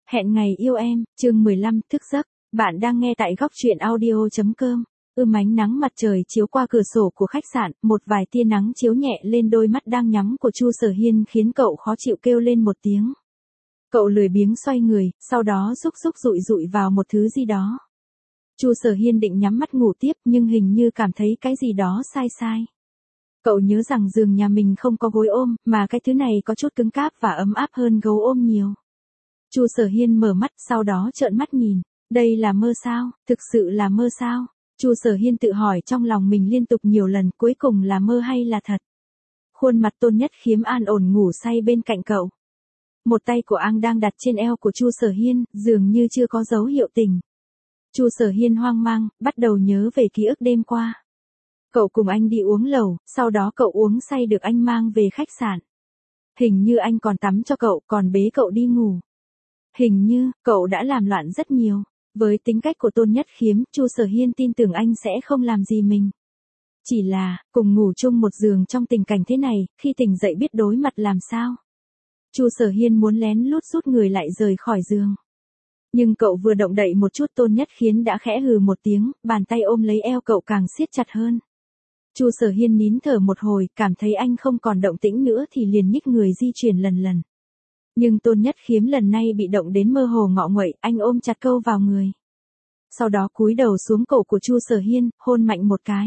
Hẹn ngày yêu em, chương 15, thức giấc. Bạn đang nghe tại góc truyện audio.com. Ánh nắng mặt trời chiếu qua cửa sổ của khách sạn, một vài tia nắng chiếu nhẹ lên đôi mắt đang nhắm của Chu Sở Hiên khiến cậu khó chịu kêu lên một tiếng. Cậu lười biếng xoay người, sau đó rúc rụi vào một thứ gì đó. Chu Sở Hiên định nhắm mắt ngủ tiếp nhưng hình như cảm thấy cái gì đó sai. Cậu nhớ rằng giường nhà mình không có gối ôm, mà cái thứ này có chút cứng cáp và ấm áp hơn gấu ôm nhiều. Chu Sở Hiên mở mắt, sau đó trợn mắt nhìn. Đây là mơ sao? Thực sự là mơ sao? Chu Sở Hiên tự hỏi trong lòng mình liên tục nhiều lần, cuối cùng là mơ hay là thật? Khuôn mặt Tôn Nhất Khiếm an ổn ngủ say bên cạnh cậu. Một tay của anh đang đặt trên eo của Chu Sở Hiên, dường như chưa có dấu hiệu tỉnh. Chu Sở Hiên hoang mang, bắt đầu nhớ về ký ức đêm qua. Cậu cùng anh đi uống lẩu, sau đó cậu uống say được anh mang về khách sạn. Hình như anh còn tắm cho cậu, còn bế cậu đi ngủ. Hình như, cậu đã làm loạn rất nhiều. Với tính cách của Tôn Nhất Khiếm, Chu Sở Hiên tin tưởng anh sẽ không làm gì mình. Chỉ là, cùng ngủ chung một giường trong tình cảnh thế này, khi tỉnh dậy biết đối mặt làm sao. Chu Sở Hiên muốn lén lút rút người lại rời khỏi giường. Nhưng cậu vừa động đậy một chút Tôn Nhất Khiếm đã khẽ hừ một tiếng, bàn tay ôm lấy eo cậu càng siết chặt hơn. Chu Sở Hiên nín thở một hồi, cảm thấy anh không còn động tĩnh nữa thì liền nhích người di chuyển lần. Nhưng Tôn Nhất Khiếm lần này bị động đến mơ hồ ngọ nguậy, anh ôm chặt câu vào người. Sau đó cúi đầu xuống cổ của Chu Sở Hiên, hôn mạnh một cái.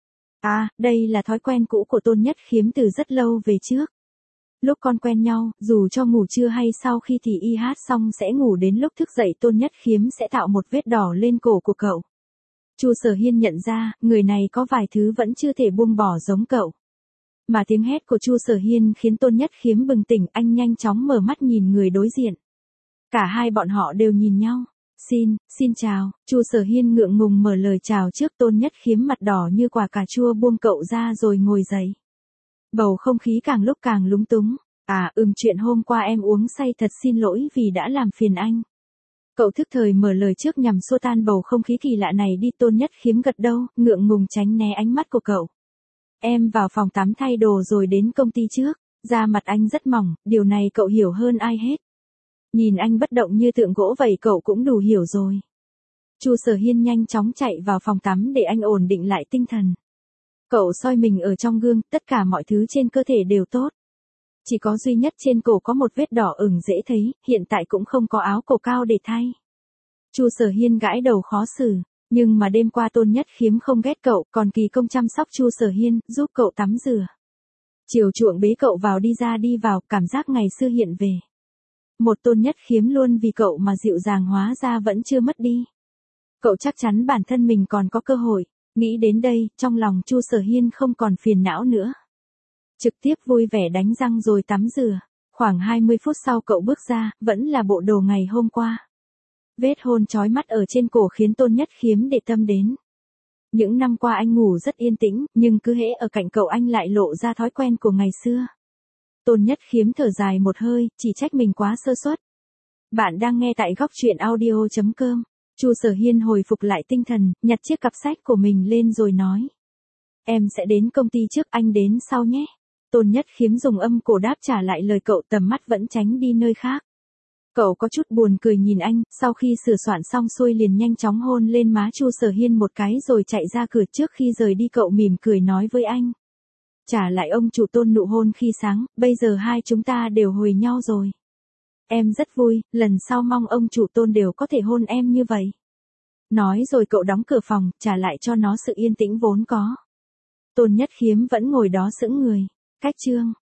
Đây là thói quen cũ của Tôn Nhất Khiếm từ rất lâu về trước. Lúc con quen nhau, dù cho ngủ trưa hay sau khi thì y hát xong sẽ ngủ đến lúc thức dậy Tôn Nhất Khiếm sẽ tạo một vết đỏ lên cổ của cậu. Chu Sở Hiên nhận ra, người này có vài thứ vẫn chưa thể buông bỏ giống cậu. Mà tiếng hét của Chu Sở Hiên khiến Tôn Nhất Khiếm bừng tỉnh, anh nhanh chóng mở mắt nhìn người đối diện. Cả hai bọn họ đều nhìn nhau. Xin chào, Chu Sở Hiên ngượng ngùng mở lời chào trước. Tôn Nhất Khiếm mặt đỏ như quả cà chua buông cậu ra rồi ngồi dậy. Bầu không khí càng lúc càng lúng túng. Chuyện hôm qua em uống say, thật xin lỗi vì đã làm phiền anh. Cậu thức thời mở lời trước nhằm xua tan bầu không khí kỳ lạ này đi. Tôn Nhất Khiếm gật đầu, ngượng ngùng tránh né ánh mắt của cậu. Em vào phòng tắm thay đồ rồi đến công ty trước. Da mặt anh rất mỏng, điều này cậu hiểu hơn ai hết. Nhìn anh bất động như tượng gỗ vậy cậu cũng đủ hiểu rồi. Chu Sở Hiên nhanh chóng chạy vào phòng tắm để anh ổn định lại tinh thần. Cậu soi mình ở trong gương, tất cả mọi thứ trên cơ thể đều tốt. Chỉ có duy nhất trên cổ có một vết đỏ ửng dễ thấy, hiện tại cũng không có áo cổ cao để thay. Chu Sở Hiên gãi đầu khó xử, nhưng mà đêm qua Tôn Nhất Khiếm không ghét cậu, còn kỳ công chăm sóc Chu Sở Hiên, giúp cậu tắm rửa. Chiều chuộng bế cậu vào đi vào, cảm giác ngày xưa hiện về. Một Tôn Nhất Khiếm luôn vì cậu mà dịu dàng hóa ra vẫn chưa mất đi. Cậu chắc chắn bản thân mình còn có cơ hội. Nghĩ đến đây, trong lòng Chu Sở Hiên không còn phiền não nữa. Trực tiếp vui vẻ đánh răng rồi tắm rửa. Khoảng 20 phút sau cậu bước ra, vẫn là bộ đồ ngày hôm qua. Vết hôn chói mắt ở trên cổ khiến Tôn Nhất Khiếm để tâm đến. Những năm qua anh ngủ rất yên tĩnh, nhưng cứ hễ ở cạnh cậu anh lại lộ ra thói quen của ngày xưa. Tôn Nhất Khiếm thở dài một hơi, chỉ trách mình quá sơ suất. Bạn đang nghe tại góc truyện audio.com. Chu Sở Hiên hồi phục lại tinh thần, nhặt chiếc cặp sách của mình lên rồi nói. Em sẽ đến công ty trước, anh đến sau nhé. Tôn Nhất Khiếm dùng âm cổ đáp trả lại lời cậu, tầm mắt vẫn tránh đi nơi khác. Cậu có chút buồn cười nhìn anh, sau khi sửa soạn xong xuôi liền nhanh chóng hôn lên má Chu Sở Hiên một cái rồi chạy ra cửa. Trước khi rời đi cậu mỉm cười nói với anh. Trả lại ông chủ Tôn nụ hôn khi sáng, bây giờ hai chúng ta đều hồi nhau rồi. Em rất vui, lần sau mong ông chủ Tôn đều có thể hôn em như vậy. Nói rồi cậu đóng cửa phòng, trả lại cho nó sự yên tĩnh vốn có. Tôn Nhất Khiếm vẫn ngồi đó sững người. Cách chương